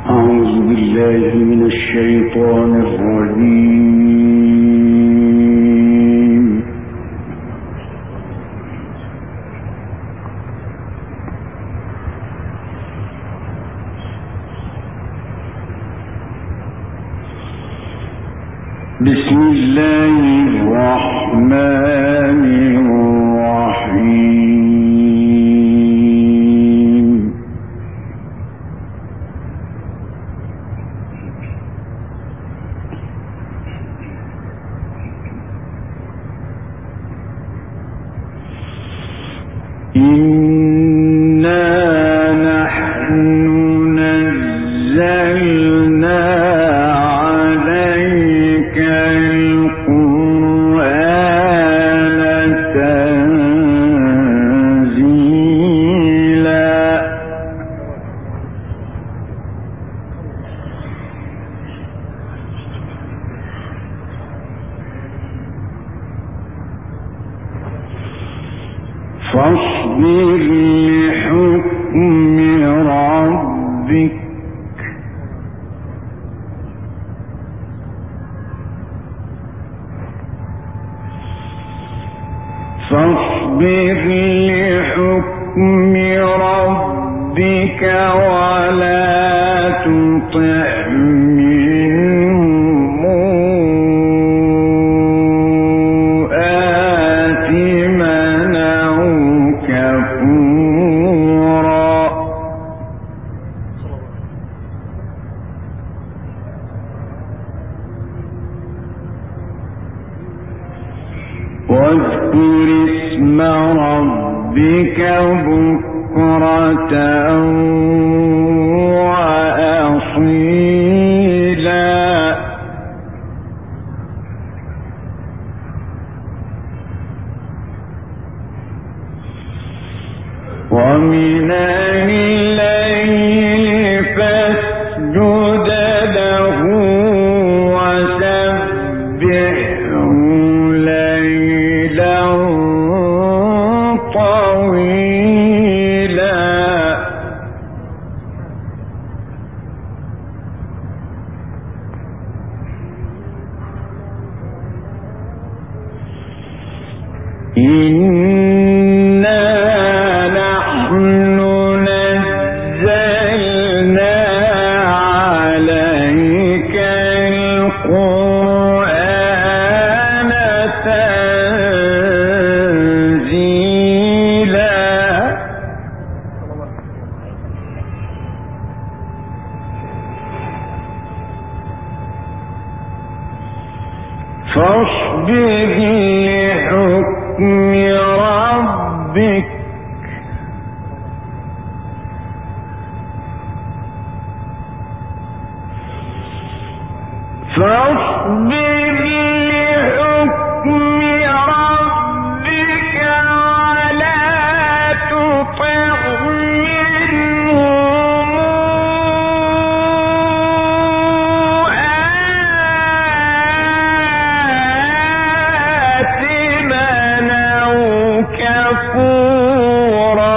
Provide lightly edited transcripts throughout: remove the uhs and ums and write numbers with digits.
أعوذ بالله من الشيطان الرجيم. بسم الله الرحمن الرحيم. إنا نحن نزلنا عليك القرآن تنزيلا. فاصبر لحكم ربك ولا تطع منهم آثما أو كفورا. واذكر اسم ربك بكرة وأصيلا. ومن الليل فاسجد له وسبحه ليلا طويلا. إنا نحن نزلنا عليك القرآن تنزيلا. فاصبر لحكم ربك ولا تطع منهم آثما أو كفورا.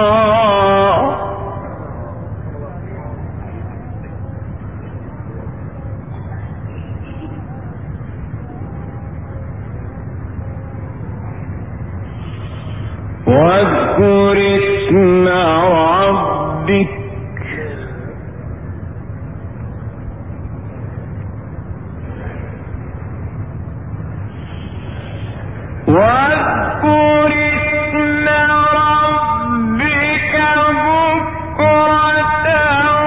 واذكر اسم ربك بكرة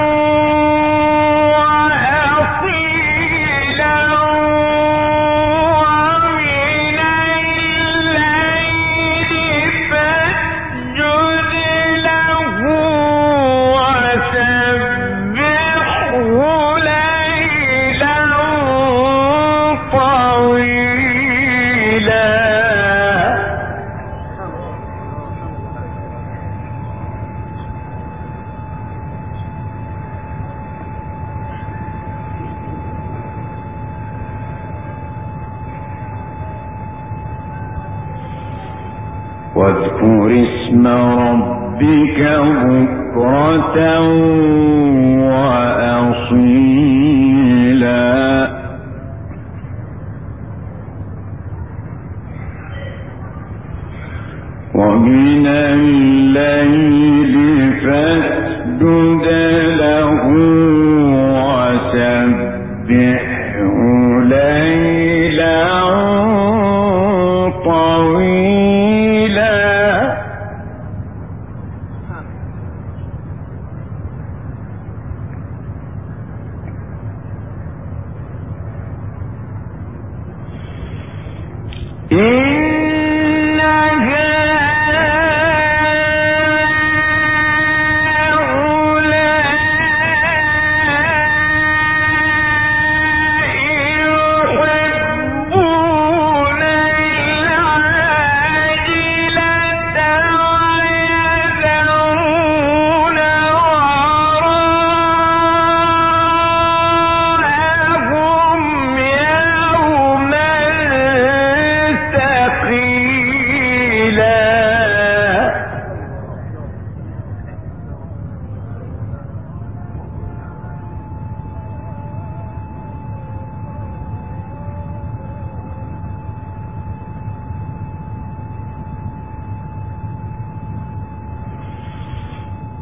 وأصيلا. ومن الليل فاسجد له وسبحه ليلا طويلا. واذكر اسم ربك بكرة وأصيلا.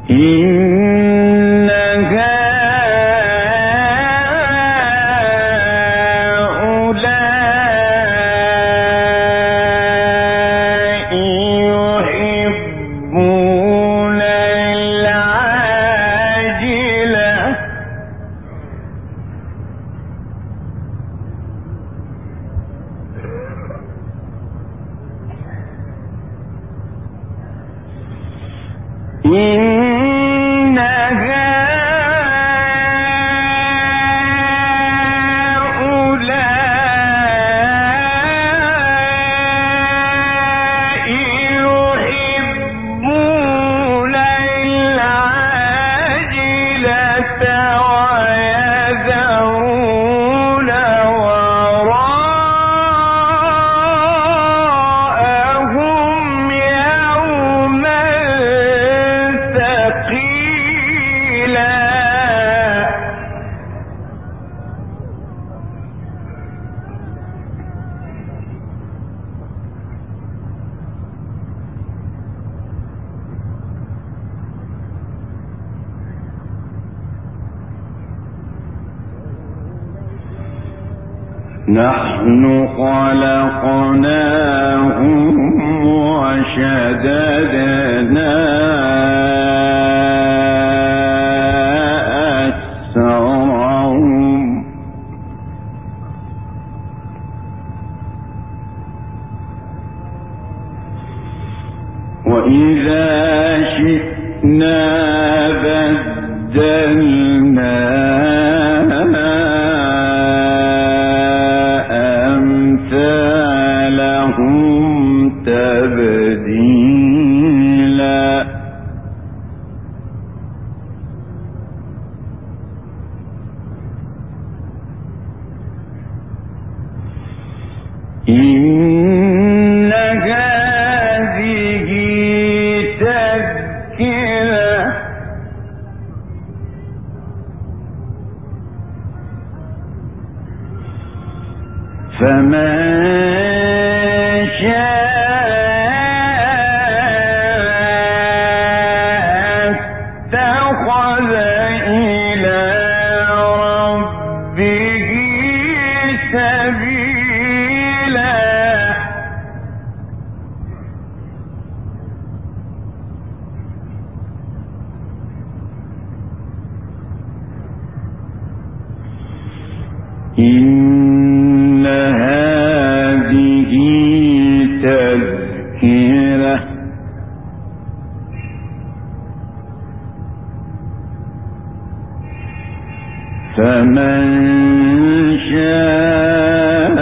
نحن خلقناهم وشددنا أسرهم وإذا شئنا بدلنا تبديلا إن هذه تذكرة فمن إن هذه تذكرة فمن شاء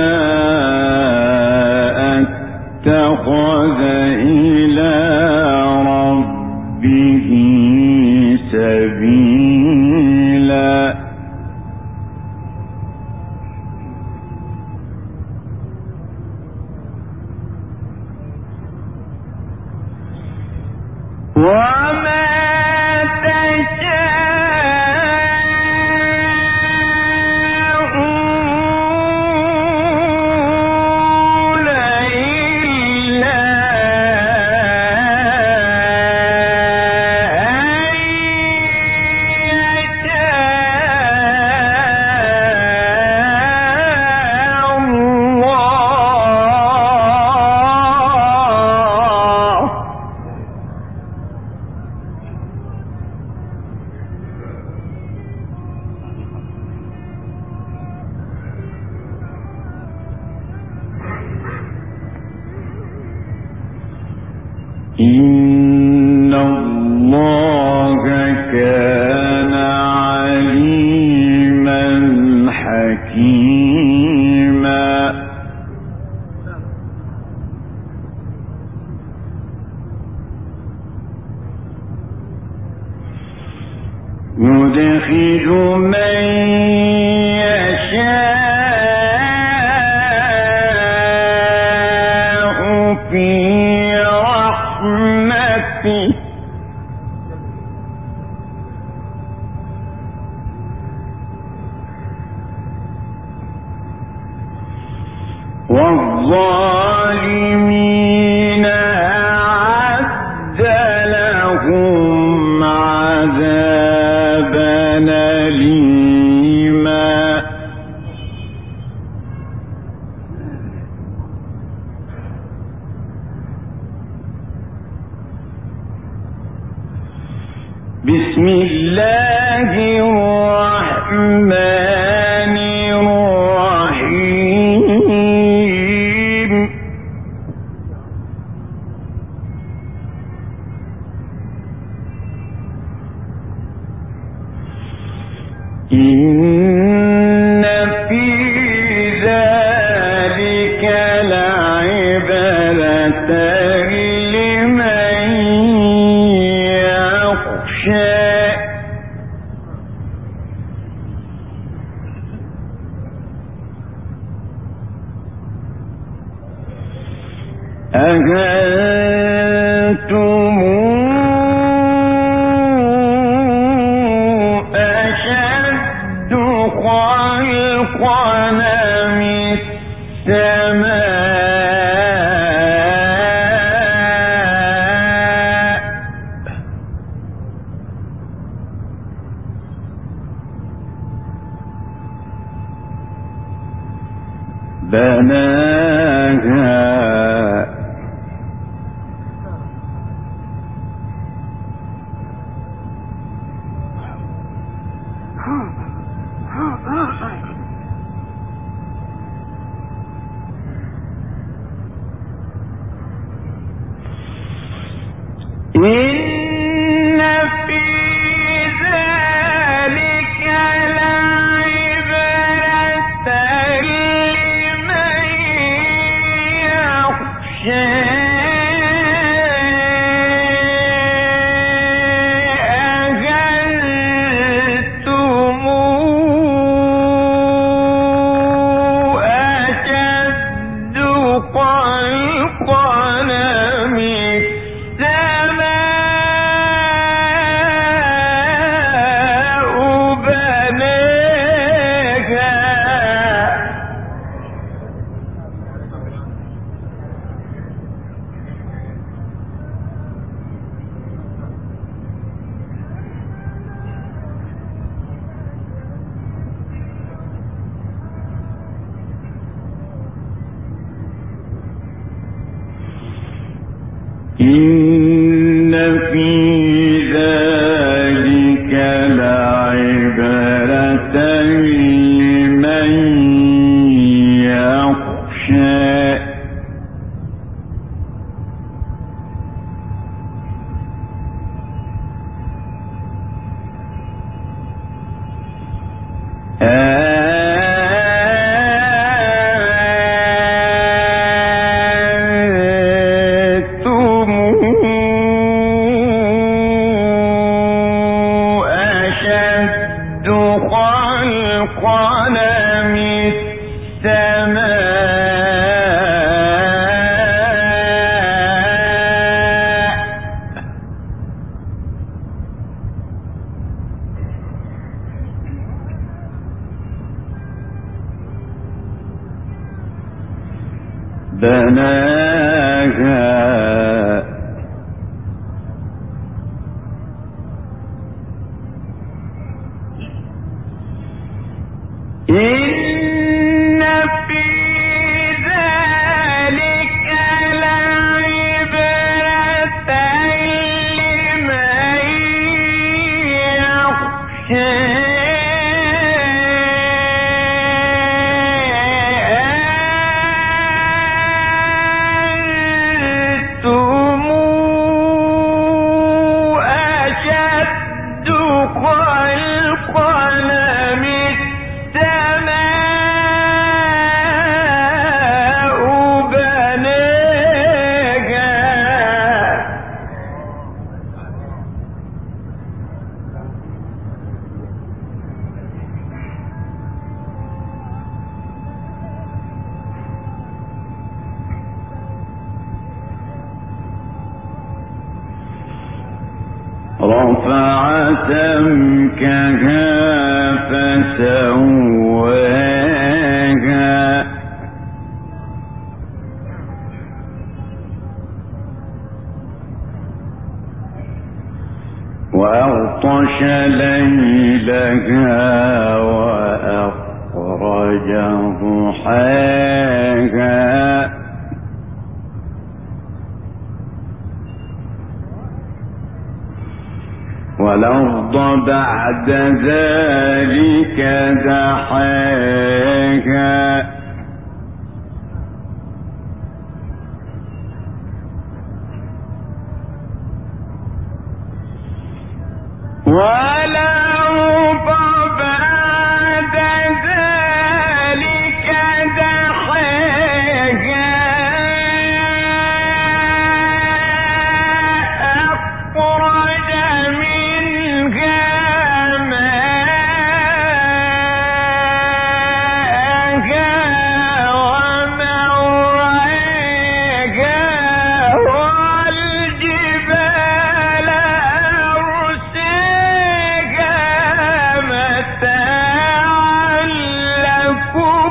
اتخذ إلى ربه سبيلا وما تشاءون إلا أن يشاء الله إن الله كان عليما حكيما يدخل من يشاء في رحمته والظالمين أعد لهم عذابا أليما بسم الله الرحمن الرحيم إن في ذلك لعبرة لمن يخشى أأنتم أشد خلقا أم السماء بناها إن في ذلك لعبرة لمن يخشى أأنتم أشد خلقا أم إن في ذلك لعبرة لمن يخشى بناها إن في ذلك لعبرة لمن يخشى رفع سمكها فسواها وأغطش ليلها وأخرج ضحاها والأرض بعد ذلك دحاها والأرض بعد ذلك دحاها أخرج منها ماءها ومرعاها والجبال أرساها متاعا لكم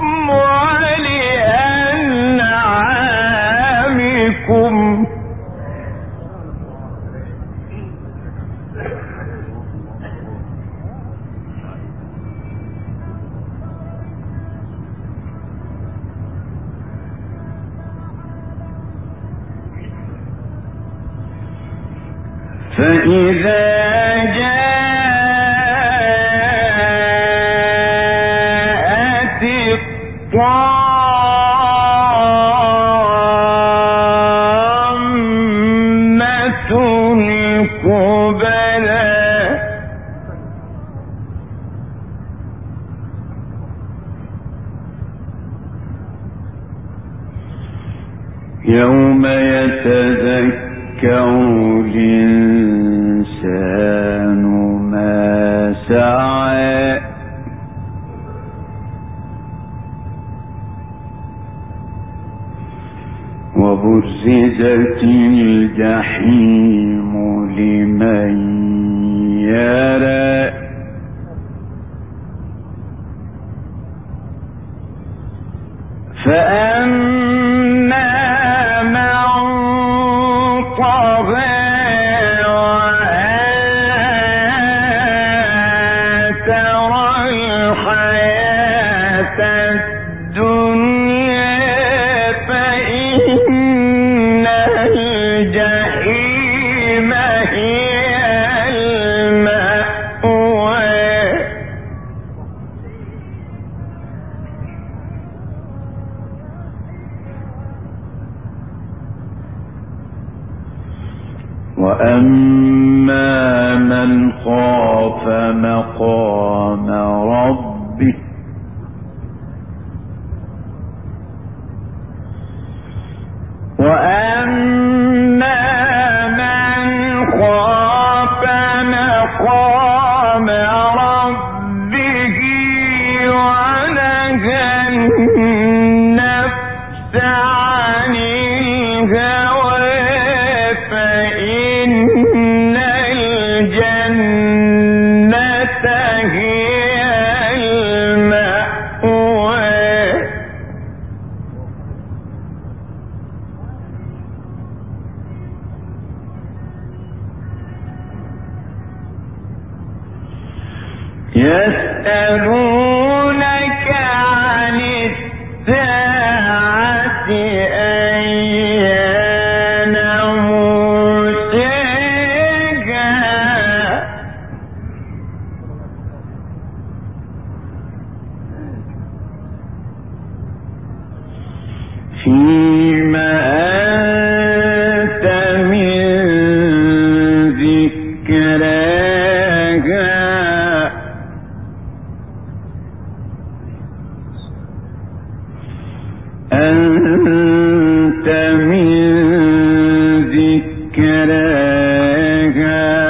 ولأنعامكم فإذا جاءت الطامة الكبرى يوم يتذكر الإنسان ما سعى وبرزت الجحيم لمن يرى فأما من طغى وآثر الحياة الدنيا فإن الجحيم هي المأوى وأما من خاف مقام ربه ونهى النفس عن الهوى فإن الجنة هي المأوى يسألونك عن الساعة أيان مرساها فيما أنت من ذكراها أنت من ذكراها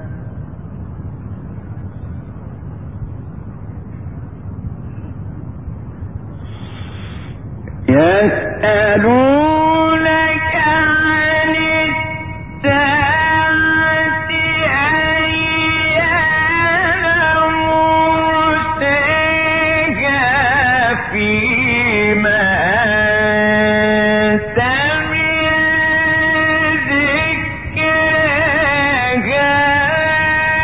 يسألونك عن الساعة أيان مرساها فيما أنت من ذكراها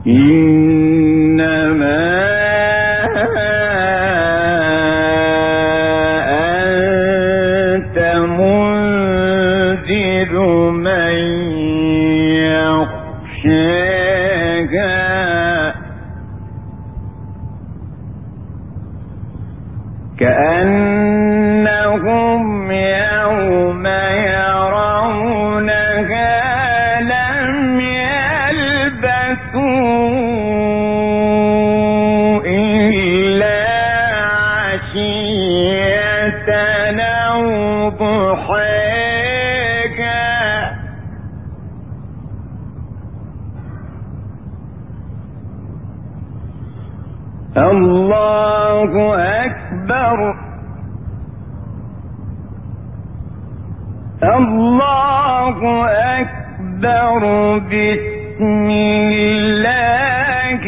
إنما أنت منذر من يخشاها كأنهم يوم يرونها لم يلبثوا إلا عشية أو ضحاها الله أكبر الله أكبر بسم الله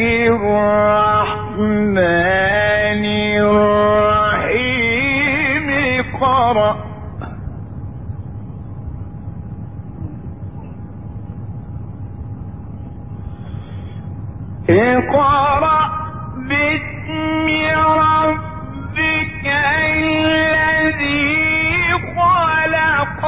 الرحمن الرحيم اقرأ باسم ربك الذي خلق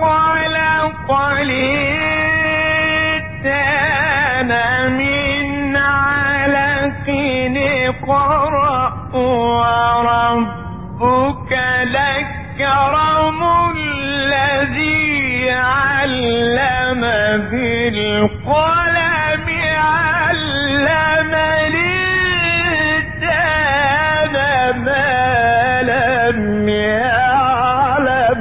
الإنسان من علق اقرأ وربك الأكرم الذي علم بالقلم علم الإنسان ما لم يعلم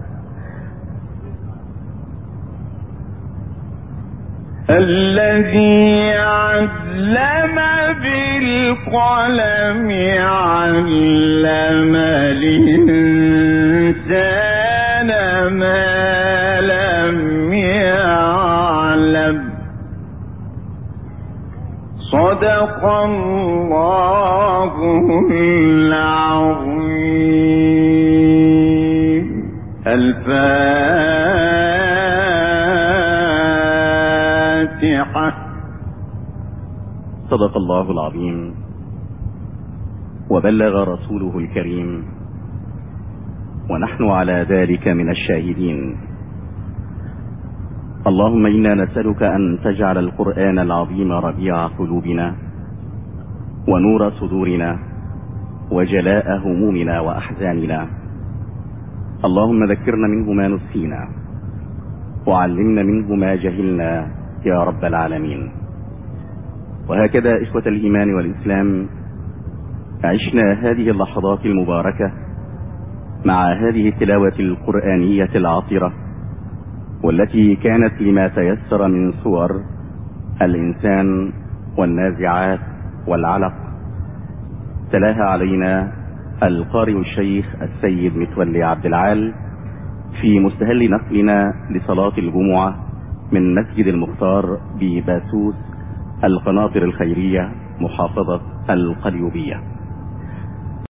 الذي علم بالقلم علم الإنسان ما لم يعلم صدق الله العظيم. الفاتحة. صدق الله العظيم وبلغ رسوله الكريم ونحن على ذلك من الشاهدين. اللهم إنا نسألك أن تجعل القرآن العظيم ربيع قلوبنا ونور صدورنا وجلاء همومنا وأحزاننا. اللهم ذكرنا منه ما نسينا وعلمنا منه ما جهلنا يا رب العالمين. وهكذا إخوة الإيمان والإسلام عشنا هذه اللحظات المباركة مع هذه التلاوة القرآنية العطرة والتي كانت لما تيسر من صور الإنسان والنازعات والعلق. تلاها علينا القارئ الشيخ السيد متولي عبد العال في مستهل نقلنا لصلاة الجمعة من مسجد المختار بباسوس القناطر الخيرية محافظة القليوبية.